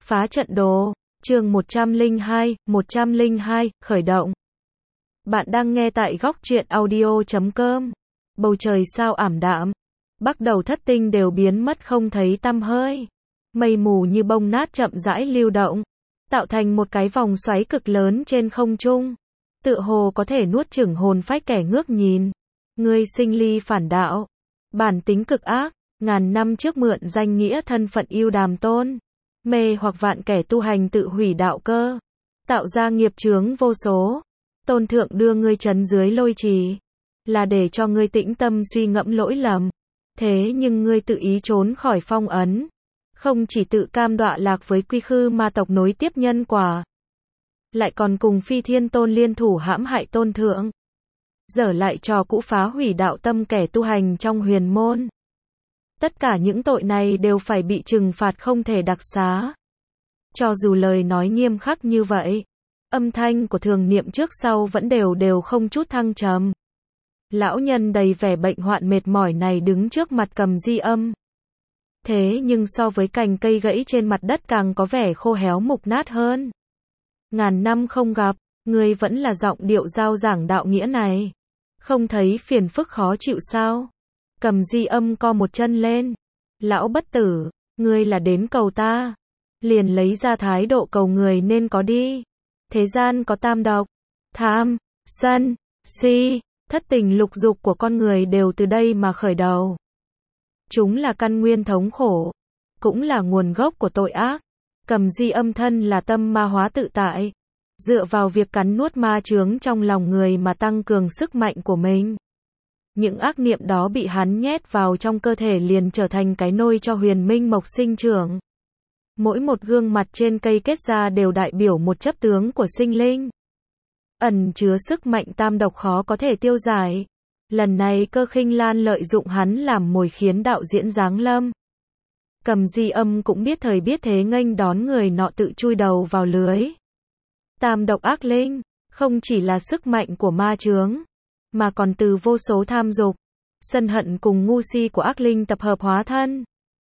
Phá trận đồ, chương 102, khởi động. Bạn đang nghe tại góc truyện audio.com. Bầu trời sao ảm đạm. Bắt đầu thất tinh đều biến mất không thấy tăm hơi. Mây mù như bông nát chậm rãi lưu động, tạo thành một cái vòng xoáy cực lớn trên không trung. Tựa hồ có thể nuốt chửng hồn phách kẻ ngước nhìn. Ngươi sinh ly phản đạo. Bản tính cực ác, ngàn năm trước mượn danh nghĩa thân phận yêu đàm tôn. Mê hoặc vạn kẻ tu hành tự hủy đạo cơ. Tạo ra nghiệp chướng vô số. Tôn thượng đưa ngươi trấn dưới lôi trì. Là để cho ngươi tĩnh tâm suy ngẫm lỗi lầm. Thế nhưng ngươi tự ý trốn khỏi phong ấn. Không chỉ tự cam đọa lạc với quy khư ma tộc nối tiếp nhân quả. Lại còn cùng Phi Thiên Tôn liên thủ hãm hại tôn thượng. Dở lại trò cũ phá hủy đạo tâm kẻ tu hành trong huyền môn. Tất cả những tội này đều phải bị trừng phạt không thể đặc xá. Cho dù lời nói nghiêm khắc như vậy, âm thanh của Thường Niệm trước sau vẫn đều không chút thăng trầm. Lão nhân đầy vẻ bệnh hoạn mệt mỏi này đứng trước mặt Cầm Di Âm. Thế nhưng so với cành cây gãy trên mặt đất càng có vẻ khô héo mục nát hơn. Ngàn năm không gặp, ngươi vẫn là giọng điệu rao giảng đạo nghĩa này. Không thấy phiền phức khó chịu sao? Cầm Di Âm co một chân lên. Lão bất tử, ngươi là đến cầu ta. Liền lấy ra thái độ cầu người nên có đi. Thế gian có tam độc, tham, sân, si, thất tình lục dục của con người đều từ đây mà khởi đầu. Chúng là căn nguyên thống khổ, cũng là nguồn gốc của tội ác. Cầm Di Âm thân là tâm ma hóa tự tại, dựa vào việc cắn nuốt ma chướng trong lòng người mà tăng cường sức mạnh của mình. Những ác niệm đó bị hắn nhét vào trong cơ thể liền trở thành cái nôi cho huyền minh mộc sinh trưởng. Mỗi một gương mặt trên cây kết ra đều đại biểu một chấp tướng của sinh linh. Ẩn chứa sức mạnh tam độc khó có thể tiêu giải. Lần này Cơ Khinh Lan lợi dụng hắn làm mồi khiến đạo diễn giáng lâm. Cầm Di Âm cũng biết thời biết thế nghênh đón người nọ tự chui đầu vào lưới. Tam độc ác linh, không chỉ là sức mạnh của ma chướng, mà còn từ vô số tham dục, sân hận cùng ngu si của ác linh tập hợp hóa thân.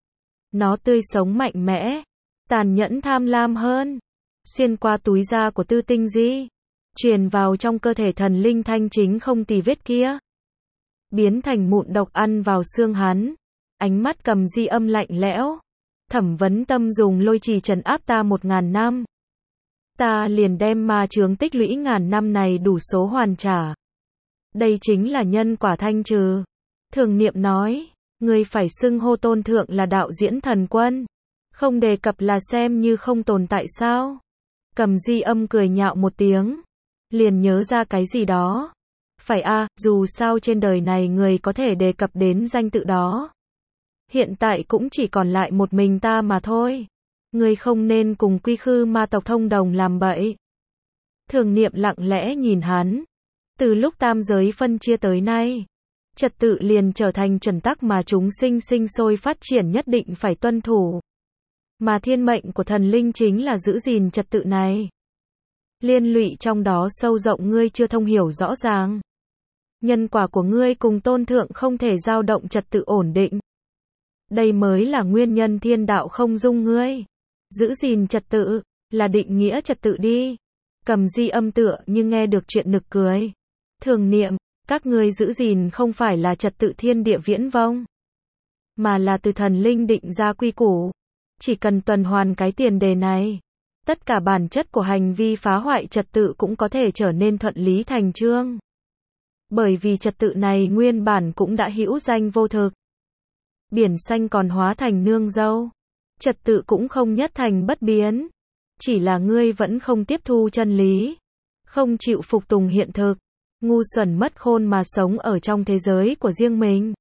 Nó tươi sống mạnh mẽ, tàn nhẫn tham lam hơn, xuyên qua túi da của Tư Tinh Di, truyền vào trong cơ thể thần linh thanh chính không tì vết kia, biến thành mụn độc ăn vào xương hắn. Ánh mắt Cầm Di Âm lạnh lẽo. Thẩm Vấn Tâm dùng lôi trì trấn áp ta 1000 năm. Ta liền đem ma chướng tích lũy ngàn năm này đủ số hoàn trả. Đây chính là nhân quả thanh trừ. Thường Niệm nói, ngươi phải xưng hô tôn thượng là đạo diễn thần quân. Không đề cập là xem như không tồn tại sao? Cầm Di Âm cười nhạo một tiếng. Liền nhớ ra cái gì đó. Phải a, dù sao trên đời này người có thể đề cập đến danh tự đó. Hiện tại cũng chỉ còn lại một mình ta mà thôi. Ngươi không nên cùng quy khư ma tộc thông đồng làm bậy. Thường Niệm lặng lẽ nhìn hắn. Từ lúc tam giới phân chia tới nay, trật tự liền trở thành chuẩn tắc mà chúng sinh sinh sôi phát triển nhất định phải tuân thủ. Mà thiên mệnh của thần linh chính là giữ gìn trật tự này. Liên lụy trong đó sâu rộng ngươi chưa thông hiểu rõ ràng. Nhân quả của ngươi cùng tôn thượng không thể dao động trật tự ổn định. Đây mới là nguyên nhân thiên đạo không dung ngươi. Giữ gìn trật tự, là định nghĩa trật tự đi. Cầm Di Âm tựa như nghe được chuyện nực cười. Thường Niệm, các ngươi giữ gìn không phải là trật tự thiên địa viễn vông, mà là từ thần linh định ra quy củ. Chỉ cần tuần hoàn cái tiền đề này, tất cả bản chất của hành vi phá hoại trật tự cũng có thể trở nên thuận lý thành chương. Bởi vì trật tự này nguyên bản cũng đã hữu danh vô thực. Biển xanh còn hóa thành nương dâu. Trật tự cũng không nhất thành bất biến. Chỉ là ngươi vẫn không tiếp thu chân lý. Không chịu phục tùng hiện thực. Ngu xuẩn mất khôn mà sống ở trong thế giới của riêng mình.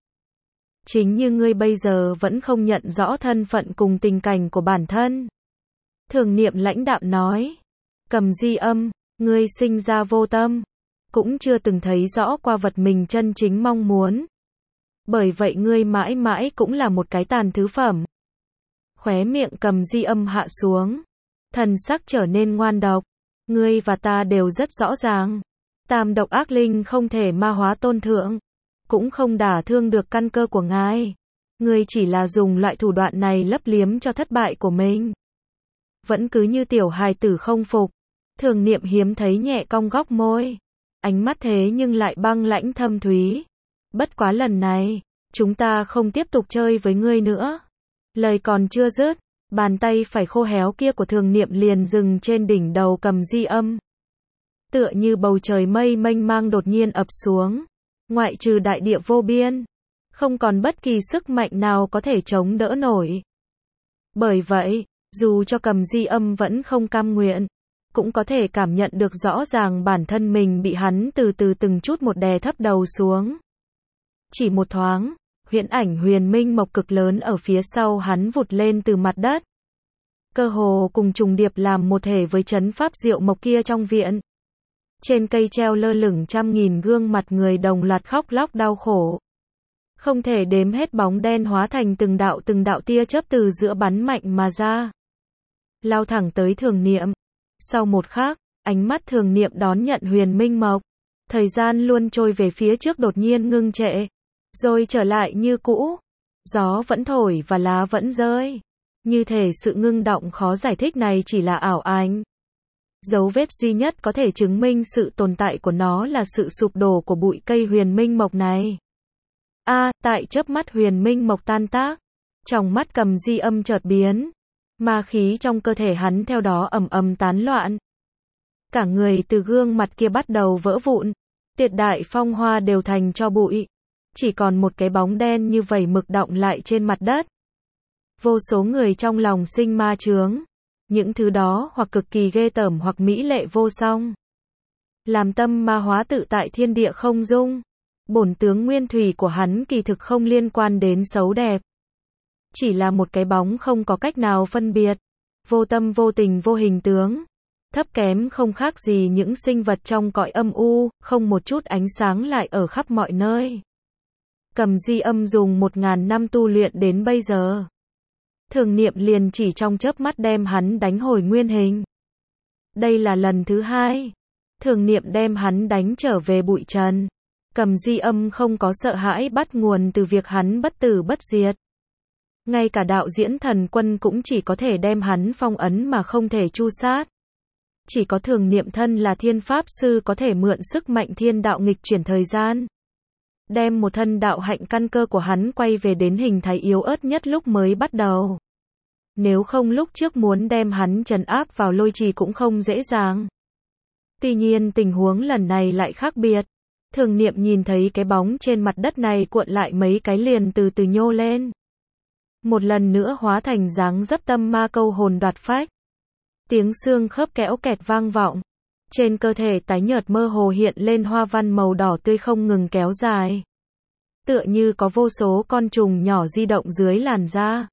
Chính như ngươi bây giờ vẫn không nhận rõ thân phận cùng tình cảnh của bản thân. Thường Niệm lãnh đạm nói. Cầm Di Âm, ngươi sinh ra vô tâm. Cũng chưa từng thấy rõ qua vật mình chân chính mong muốn. Bởi vậy ngươi mãi mãi cũng là một cái tàn thứ phẩm. Khóe miệng Cầm Di Âm hạ xuống. Thần sắc trở nên ngoan độc. Ngươi và ta đều rất rõ ràng. Tam độc ác linh không thể ma hóa tôn thượng. Cũng không đả thương được căn cơ của ngài. Ngươi chỉ là dùng loại thủ đoạn này lấp liếm cho thất bại của mình. vẫn cứ như tiểu hài tử không phục. Thường Niệm hiếm thấy nhẹ cong góc môi. Ánh mắt thế nhưng lại băng lãnh thâm thúy. Bất quá lần này, chúng ta không tiếp tục chơi với ngươi nữa. Lời còn chưa dứt, bàn tay phải khô héo kia của Thường Niệm liền dừng trên đỉnh đầu Cầm Di Âm. Tựa như bầu trời mây mênh mang đột nhiên ập xuống. Ngoại trừ đại địa vô biên, không còn bất kỳ sức mạnh nào có thể chống đỡ nổi. Bởi vậy, dù cho Cầm Di Âm vẫn không cam nguyện, cũng có thể cảm nhận được rõ ràng bản thân mình bị hắn từ từ từng chút một đè thấp đầu xuống. Chỉ một thoáng, huyễn ảnh Huyền Minh Mộc cực lớn ở phía sau hắn vụt lên từ mặt đất. Cơ hồ cùng trùng điệp làm một thể với trấn pháp diệu mộc kia trong viện. Trên cây treo lơ lửng trăm nghìn gương mặt người đồng loạt khóc lóc đau khổ. Không thể đếm hết bóng đen hóa thành từng đạo tia chớp từ giữa bắn mạnh mà ra. Lao thẳng tới Thường Niệm. Sau một khắc, ánh mắt Thường Niệm đón nhận Huyền Minh Mộc. Thời gian luôn trôi về phía trước đột nhiên ngưng trệ. Rồi trở lại như cũ. Gió vẫn thổi và lá vẫn rơi. Như thể sự ngưng động khó giải thích này chỉ là ảo ảnh. Dấu vết duy nhất có thể chứng minh sự tồn tại của nó là sự sụp đổ của bụi cây Huyền Minh Mộc này. Tại chớp mắt Huyền Minh Mộc tan tác, trong mắt Cầm Di Âm chợt biến, ma khí trong cơ thể hắn theo đó ầm ầm tán loạn. Cả người từ gương mặt kia bắt đầu vỡ vụn, tuyệt đại phong hoa đều thành tro bụi, chỉ còn một cái bóng đen như vẩy mực đọng lại trên mặt đất. Vô số người trong lòng sinh ma chướng, những thứ đó hoặc cực kỳ ghê tởm hoặc mỹ lệ vô song. Làm tâm ma hóa tự tại thiên địa không dung. Bổn tướng nguyên thủy của hắn kỳ thực không liên quan đến xấu đẹp. Chỉ là một cái bóng không có cách nào phân biệt. Vô tâm vô tình vô hình tướng. Thấp kém không khác gì những sinh vật trong cõi âm u, không một chút ánh sáng lại ở khắp mọi nơi. Cầm Di Âm dùng 1000 năm tu luyện đến bây giờ. Thường Niệm liền chỉ trong chớp mắt đem hắn đánh hồi nguyên hình. Đây là lần thứ 2. Thường Niệm đem hắn đánh trở về bụi trần. Cầm Di Âm không có sợ hãi bắt nguồn từ việc hắn bất tử bất diệt. Ngay cả đạo diễn thần quân cũng chỉ có thể đem hắn phong ấn mà không thể tru sát. Chỉ có Thường Niệm thân là thiên pháp sư có thể mượn sức mạnh thiên đạo nghịch chuyển thời gian. Đem một thân đạo hạnh căn cơ của hắn quay về đến hình thái yếu ớt nhất lúc mới bắt đầu. Nếu không lúc trước muốn đem hắn trấn áp vào lôi trì cũng không dễ dàng. Tuy nhiên tình huống lần này lại khác biệt. Thường Niệm nhìn thấy cái bóng trên mặt đất này cuộn lại mấy cái liền từ từ nhô lên. Một lần nữa hóa thành dáng dấp tâm ma câu hồn đoạt phách. Tiếng xương khớp kéo kẹt vang vọng. Trên cơ thể tái nhợt mơ hồ hiện lên hoa văn màu đỏ tươi không ngừng kéo dài. Tựa như có vô số con trùng nhỏ di động dưới làn da.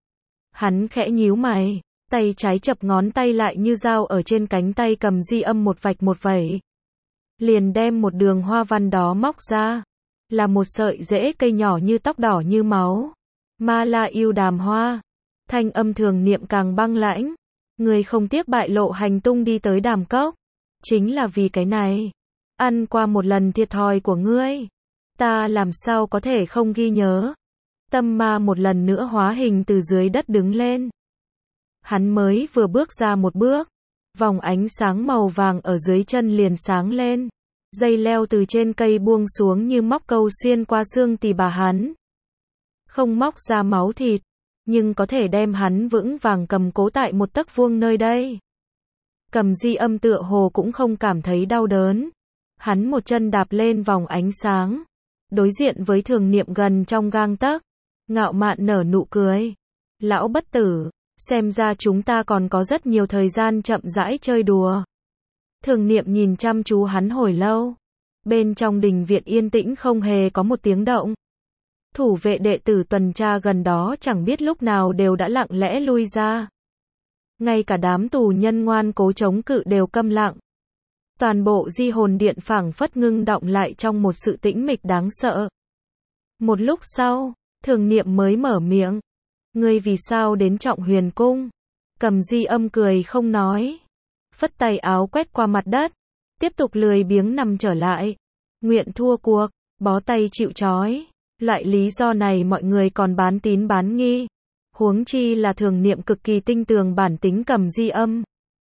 Hắn khẽ nhíu mày, tay trái chập ngón tay lại như dao ở trên cánh tay Cầm Di Âm một vạch một vẩy. Liền đem một đường hoa văn đó móc ra. Là một sợi rễ cây nhỏ như tóc đỏ như máu. Ma La Yêu Đàm Hoa. Thanh âm Thường Niệm càng băng lãnh. Người không tiếc bại lộ hành tung đi tới đàm cốc. Chính là vì cái này. Ăn qua một lần thiệt thòi của ngươi. Ta làm sao có thể không ghi nhớ. Tâm ma một lần nữa hóa hình từ dưới đất đứng lên. Hắn mới vừa bước ra một bước. Vòng ánh sáng màu vàng ở dưới chân liền sáng lên. Dây leo từ trên cây buông xuống như móc câu xuyên qua xương tỳ bà hắn. Không móc ra máu thịt, nhưng có thể đem hắn vững vàng cầm cố tại một tấc vuông nơi đây. Cầm Di Âm tựa hồ cũng không cảm thấy đau đớn. Hắn một chân đạp lên vòng ánh sáng. Đối diện với Thường Niệm gần trong gang tấc. Ngạo mạn nở nụ cười. Lão bất tử, xem ra chúng ta còn có rất nhiều thời gian chậm rãi chơi đùa. Thường Niệm nhìn chăm chú hắn hồi lâu. Bên trong đình viện yên tĩnh không hề có một tiếng động. Thủ vệ đệ tử tuần tra gần đó chẳng biết lúc nào đều đã lặng lẽ lui ra. Ngay cả đám tù nhân ngoan cố chống cự đều câm lặng. Toàn bộ Di Hồn Điện phảng phất ngưng động lại trong một sự tĩnh mịch đáng sợ. Một lúc sau, Thường Niệm mới mở miệng. Ngươi vì sao đến Trọng Huyền Cung? Cầm Di Âm cười không nói. Phất tay áo quét qua mặt đất. Tiếp tục lười biếng nằm trở lại. Nguyện thua cuộc, bó tay chịu trói. Loại lý do này mọi người còn bán tín bán nghi. Huống chi là Thường Niệm cực kỳ tinh tường bản tính Cầm Di Âm.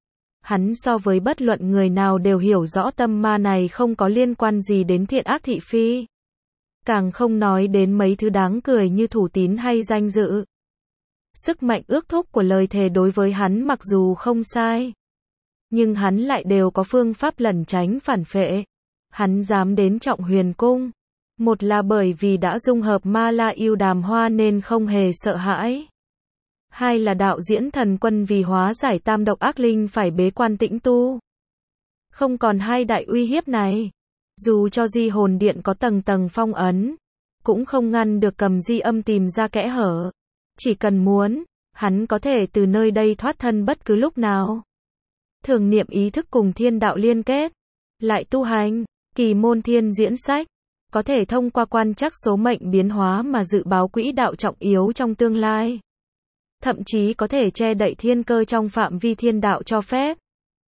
Hắn so với bất luận người nào đều hiểu rõ tâm ma này không có liên quan gì đến thiện ác thị phi. Càng không nói đến mấy thứ đáng cười như thủ tín hay danh dự. Sức mạnh ước thúc của lời thề đối với hắn mặc dù không sai, nhưng hắn lại đều có phương pháp lẩn tránh phản phệ. Hắn dám đến Trọng Huyền Cung, một là bởi vì đã dung hợp Ma La Yêu Đàm Hoa nên không hề sợ hãi. Hai là đạo diễn thần quân vì hóa giải tam độc ác linh phải bế quan tĩnh tu. Không còn hai đại uy hiếp này, dù cho Di Hồn Điện có tầng tầng phong ấn, cũng không ngăn được Cầm Di Âm tìm ra kẽ hở. Chỉ cần muốn, hắn có thể từ nơi đây thoát thân bất cứ lúc nào. Thường Niệm ý thức cùng thiên đạo liên kết, lại tu hành, kỳ môn thiên diễn sách, có thể thông qua quan trắc số mệnh biến hóa mà dự báo quỹ đạo trọng yếu trong tương lai. Thậm chí có thể che đậy thiên cơ trong phạm vi thiên đạo cho phép.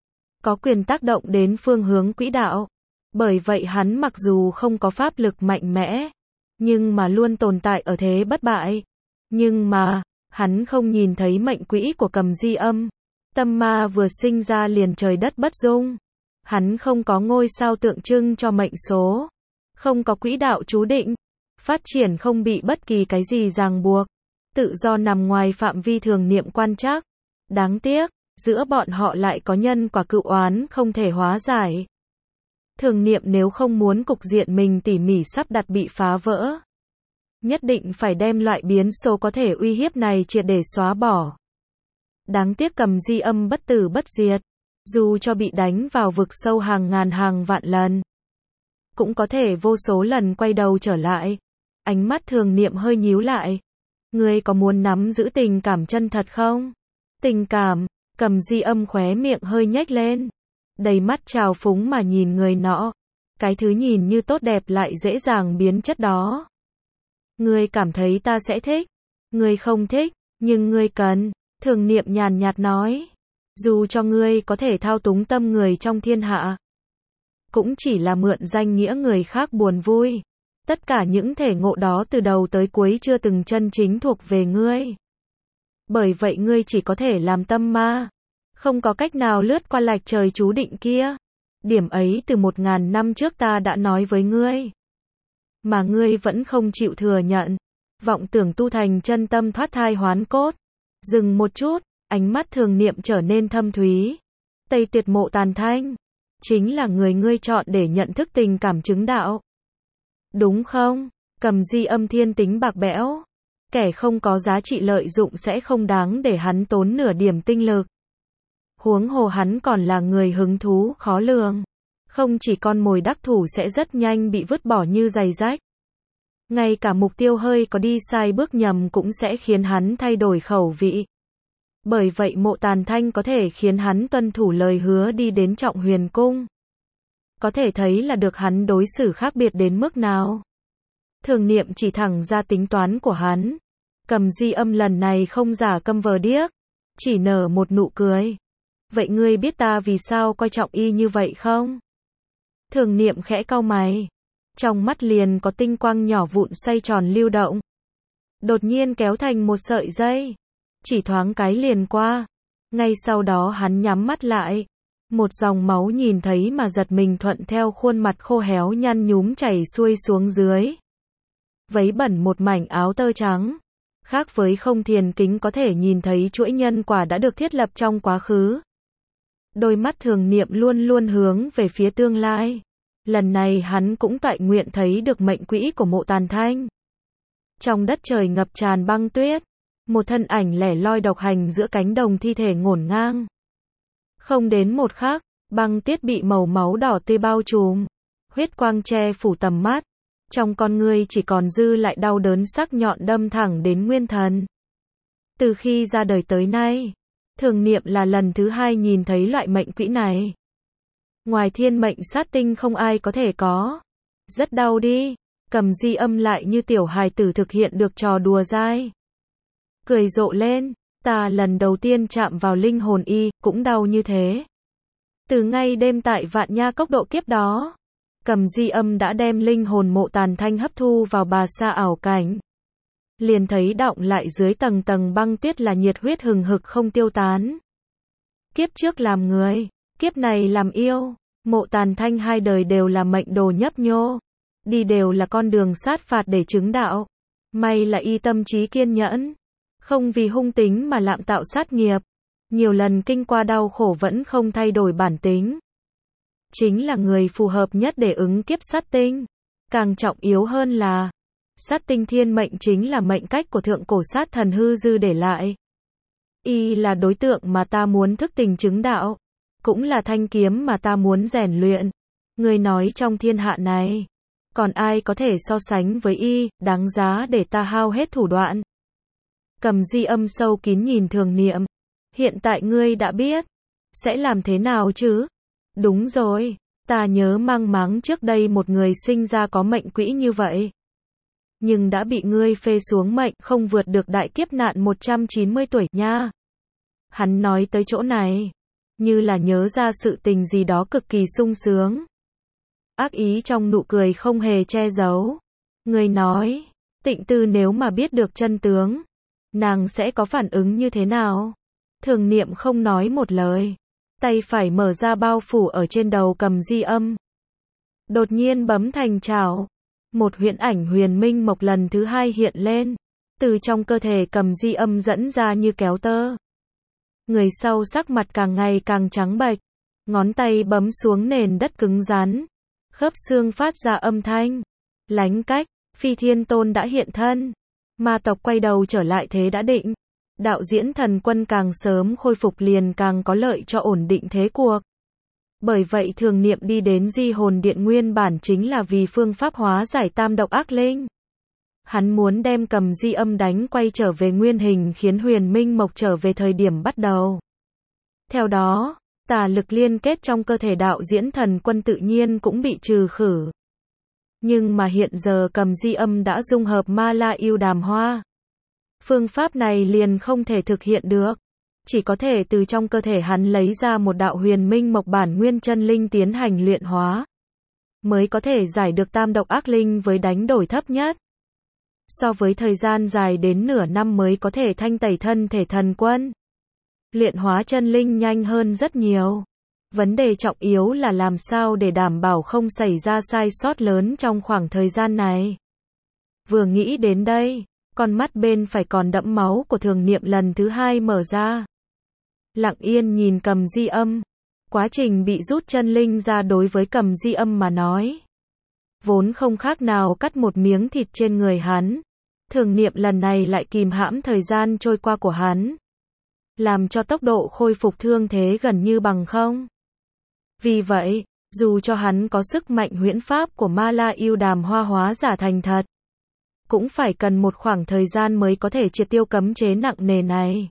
Có quyền tác động đến phương hướng quỹ đạo. Bởi vậy hắn mặc dù không có pháp lực mạnh mẽ, nhưng mà luôn tồn tại ở thế bất bại. Nhưng mà, hắn không nhìn thấy mệnh quỹ của Cầm Di Âm. Tâm ma vừa sinh ra liền trời đất bất dung. Hắn không có ngôi sao tượng trưng cho mệnh số. Không có quỹ đạo chú định. Phát triển không bị bất kỳ cái gì ràng buộc. Tự do nằm ngoài phạm vi Thường Niệm quan trắc. Đáng tiếc, giữa bọn họ lại có nhân quả cựu oán không thể hóa giải. Thường Niệm nếu không muốn cục diện mình tỉ mỉ sắp đặt bị phá vỡ, nhất định phải đem loại biến số có thể uy hiếp này triệt để xóa bỏ. Đáng tiếc Cầm Di Âm bất tử bất diệt, dù cho bị đánh vào vực sâu hàng ngàn hàng vạn lần, cũng có thể vô số lần quay đầu trở lại. Ánh mắt Thường Niệm hơi nhíu lại. Ngươi có muốn nắm giữ tình cảm chân thật không? Tình cảm, Cầm Di Âm khóe miệng hơi nhếch lên, đầy mắt trào phúng mà nhìn người nọ. Cái thứ nhìn như tốt đẹp lại dễ dàng biến chất đó. Ngươi cảm thấy ta sẽ thích? Ngươi không thích, nhưng ngươi cần. Thường Niệm nhàn nhạt nói. Dù cho ngươi có thể thao túng tâm người trong thiên hạ, cũng chỉ là mượn danh nghĩa người khác buồn vui. Tất cả những thể ngộ đó từ đầu tới cuối chưa từng chân chính thuộc về ngươi. Bởi vậy ngươi chỉ có thể làm tâm ma. Không có cách nào lướt qua lạch trời chú định kia. Điểm ấy từ 1000 năm trước ta đã nói với ngươi. Mà ngươi vẫn không chịu thừa nhận. Vọng tưởng tu thành chân tâm thoát thai hoán cốt. Dừng một chút, ánh mắt Thường Niệm trở nên thâm thúy. Tây Tuyệt Mộ Tàn Thanh chính là người ngươi chọn để nhận thức tình cảm chứng đạo. Đúng không? Cầm Di Âm thiên tính bạc bẽo. Kẻ không có giá trị lợi dụng sẽ không đáng để hắn tốn nửa điểm tinh lực. Huống hồ hắn còn là người hứng thú khó lường. Không chỉ con mồi đắc thủ sẽ rất nhanh bị vứt bỏ như giày rách. Ngay cả mục tiêu hơi có đi sai bước nhầm cũng sẽ khiến hắn thay đổi khẩu vị. Bởi vậy Mộ Tàn Thanh có thể khiến hắn tuân thủ lời hứa đi đến Trọng Huyền Cung. Có thể thấy là được hắn đối xử khác biệt đến mức nào. Thường Niệm chỉ thẳng ra tính toán của hắn. Cầm Di Âm lần này không giả câm vờ điếc, chỉ nở một nụ cười. Vậy ngươi biết ta vì sao coi trọng y như vậy không? Thường Niệm khẽ cau mày. Trong mắt liền có tinh quang nhỏ vụn xoay tròn lưu động. Đột nhiên kéo thành một sợi dây. Chỉ thoáng cái liền qua. Ngay sau đó hắn nhắm mắt lại. Một dòng máu nhìn thấy mà giật mình thuận theo khuôn mặt khô héo nhăn nhúm chảy xuôi xuống dưới. Váy bẩn một mảnh áo tơ trắng. Khác với Không Thiền Kính có thể nhìn thấy chuỗi nhân quả đã được thiết lập trong quá khứ. Đôi mắt Thường Niệm luôn luôn hướng về phía tương lai. Lần này hắn cũng toại nguyện thấy được mệnh quỹ của Mộ Tàn Thanh. Trong đất trời ngập tràn băng tuyết, một thân ảnh lẻ loi độc hành giữa cánh đồng thi thể ngổn ngang. Không đến một khắc, băng tuyết bị màu máu đỏ tươi bao trùm, huyết quang che phủ tầm mắt. Trong con ngươi chỉ còn dư lại đau đớn sắc nhọn đâm thẳng đến nguyên thần. Từ khi ra đời tới nay, Thường Niệm là lần thứ 2 nhìn thấy loại mệnh quỹ này. Ngoài thiên mệnh sát tinh không ai có thể có. Rất đau đi. Cầm Di Âm lại như tiểu hài tử thực hiện được trò đùa dai. Cười rộ lên. Ta lần đầu tiên chạm vào linh hồn y, cũng đau như thế. Từ ngay đêm tại Vạn Nha Cốc độ kiếp đó, Cầm Di Âm đã đem linh hồn Mộ Tàn Thanh hấp thu vào bà sa ảo cảnh. liền thấy đọng lại dưới tầng tầng băng tuyết là nhiệt huyết hừng hực không tiêu tán. Kiếp trước làm người, kiếp này làm yêu, Mộ Tàn Thanh hai đời đều là mệnh đồ nhấp nhô, đi đều là con đường sát phạt để chứng đạo. May là y tâm trí kiên nhẫn, không vì hung tính mà lạm tạo sát nghiệp, nhiều lần kinh qua đau khổ vẫn không thay đổi bản tính. Chính là người phù hợp nhất để ứng kiếp sát tinh. Càng trọng yếu hơn là, sát tinh thiên mệnh chính là mệnh cách của thượng cổ sát thần hư dư để lại. Y là đối tượng mà ta muốn thức tỉnh chứng đạo, cũng là thanh kiếm mà ta muốn rèn luyện. Người nói trong thiên hạ này, còn ai có thể so sánh với y, đáng giá để ta hao hết thủ đoạn. Cầm Di Âm sâu kín nhìn Thường Niệm. Hiện tại ngươi đã biết, sẽ làm thế nào chứ? Đúng rồi, ta nhớ mang máng trước đây một người sinh ra có mệnh quỹ như vậy. Nhưng đã bị ngươi phê xuống mệnh, không vượt được đại kiếp nạn 190 tuổi nha. Hắn nói tới chỗ này, như là nhớ ra sự tình gì đó cực kỳ sung sướng. Ác ý trong nụ cười không hề che giấu. Người nói, Tịnh Tư nếu mà biết được chân tướng, nàng sẽ có phản ứng như thế nào? Thường Niệm không nói một lời, tay phải mở ra bao phủ ở trên đầu Cầm Di Âm. Đột nhiên bấm thành chảo, một huyễn ảnh huyền minh mộc lần thứ hai hiện lên, từ trong cơ thể Cầm Di Âm dẫn ra như kéo tơ. Người sau sắc mặt càng ngày càng trắng bệch, ngón tay bấm xuống nền đất cứng rắn, khớp xương phát ra âm thanh. Lánh cách, Phi Thiên Tôn đã hiện thân. Ma tộc quay đầu trở lại thế đã định. Đạo diễn thần quân càng sớm khôi phục liền càng có lợi cho ổn định thế cuộc. Bởi vậy Thường Niệm đi đến Di Hồn Điện nguyên bản chính là vì phương pháp hóa giải tam độc ác linh. Hắn muốn đem Cầm Di Âm đánh quay trở về nguyên hình khiến huyền minh mộc trở về thời điểm bắt đầu. Theo đó, tà lực liên kết trong cơ thể đạo diễn thần quân tự nhiên cũng bị trừ khử. Nhưng mà hiện giờ Cầm Di Âm đã dung hợp Ma La Yêu Đàm Hoa. Phương pháp này liền không thể thực hiện được. Chỉ có thể từ trong cơ thể hắn lấy ra một đạo huyền minh mộc bản nguyên chân linh tiến hành luyện hóa. Mới có thể giải được tam độc ác linh với đánh đổi thấp nhất. So với thời gian dài đến nửa năm mới có thể thanh tẩy thân thể thần quân. Luyện hóa chân linh nhanh hơn rất nhiều. Vấn đề trọng yếu là làm sao để đảm bảo không xảy ra sai sót lớn trong khoảng thời gian này. Vừa nghĩ đến đây, con mắt bên phải còn đẫm máu của Thường Niệm lần thứ hai mở ra. Lặng yên nhìn Cầm Di Âm. Quá trình bị rút chân linh ra đối với Cầm Di Âm mà nói, vốn không khác nào cắt một miếng thịt trên người hắn. Thường Niệm lần này lại kìm hãm thời gian trôi qua của hắn, làm cho tốc độ khôi phục thương thế gần như bằng không. Vì vậy, dù cho hắn có sức mạnh huyễn pháp của Ma La Yêu Đàm Hoa hóa giả thành thật, cũng phải cần một khoảng thời gian mới có thể triệt tiêu cấm chế nặng nề này.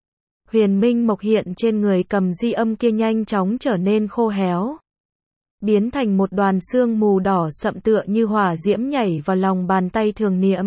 Huyền minh mộc hiện trên người Cầm Di Âm kia nhanh chóng trở nên khô héo, biến thành một đoàn sương mù đỏ sậm tựa như hỏa diễm nhảy vào lòng bàn tay Thường Niệm.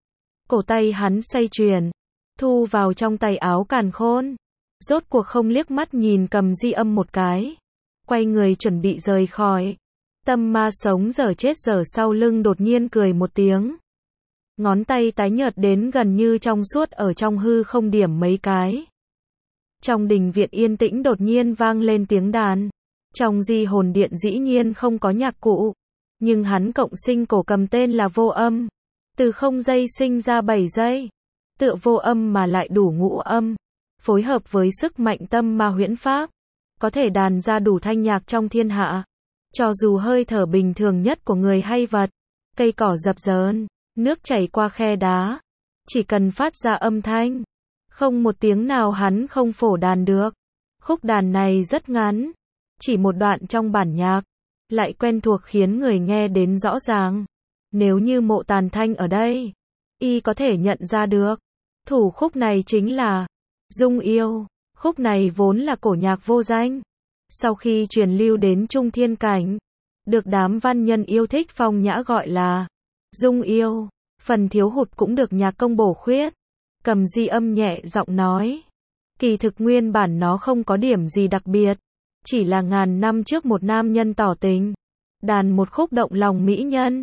Cổ tay hắn xoay chuyển, thu vào trong tay áo càn khôn, rốt cuộc không liếc mắt nhìn Cầm Di Âm một cái, quay người chuẩn bị rời khỏi. Tâm ma sống dở chết dở sau lưng đột nhiên cười một tiếng. Ngón tay tái nhợt đến gần như trong suốt ở trong hư không điểm mấy cái. Trong đình viện yên tĩnh đột nhiên vang lên tiếng đàn. Trong Di Hồn Điện dĩ nhiên không có nhạc cụ, nhưng hắn cộng sinh cổ cầm tên là Vô Âm. Từ 0 giây sinh ra 7 giây, tựa vô âm mà lại đủ ngũ âm, phối hợp với sức mạnh tâm ma huyễn pháp, có thể đàn ra đủ thanh nhạc trong thiên hạ. Cho dù hơi thở bình thường nhất của người hay vật, cây cỏ dập dờn, nước chảy qua khe đá, chỉ cần phát ra âm thanh, không một tiếng nào hắn không phổ đàn được. Khúc đàn này rất ngắn, chỉ một đoạn trong bản nhạc, lại quen thuộc khiến người nghe đến rõ ràng. Nếu như Mộ Tàn Thanh ở đây, y có thể nhận ra được. Thủ khúc này chính là Dung Yêu. Khúc này vốn là cổ nhạc vô danh. Sau khi truyền lưu đến Trung Thiên Cảnh, được đám văn nhân yêu thích phong nhã gọi là Dung Yêu. Phần thiếu hụt cũng được nhạc công bổ khuyết. Cầm Di Âm nhẹ giọng nói, kỳ thực nguyên bản nó không có điểm gì đặc biệt, chỉ là ngàn năm trước một nam nhân tỏ tình, đàn một khúc động lòng mỹ nhân.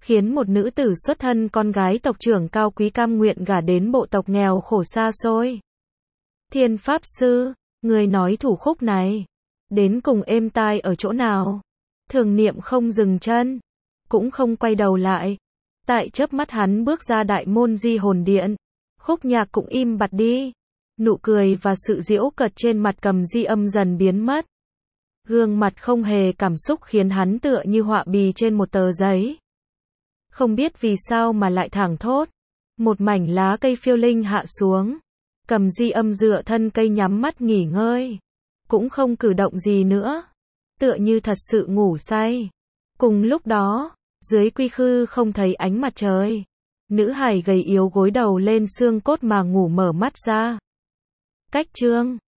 khiến một nữ tử xuất thân con gái tộc trưởng cao quý cam nguyện gả đến bộ tộc nghèo khổ xa xôi. Thiên Pháp Sư, người nói thủ khúc này, đến cùng êm tai ở chỗ nào? Thường Niệm không dừng chân, cũng không quay đầu lại. Tại chớp mắt hắn bước ra đại môn Di Hồn Điện, khúc nhạc cũng im bặt đi. Nụ cười và sự giễu cợt trên mặt Cầm Di Âm dần biến mất. Gương mặt không hề cảm xúc khiến hắn tựa như họa bì trên một tờ giấy. Không biết vì sao mà lại thảng thốt. Một mảnh lá cây phiêu linh hạ xuống. Cầm Di Âm dựa thân cây nhắm mắt nghỉ ngơi. Cũng không cử động gì nữa. Tựa như thật sự ngủ say. Cùng lúc đó, dưới quy khư không thấy ánh mặt trời. Nữ hài gầy yếu gối đầu lên xương cốt mà ngủ mở mắt ra. Cách chương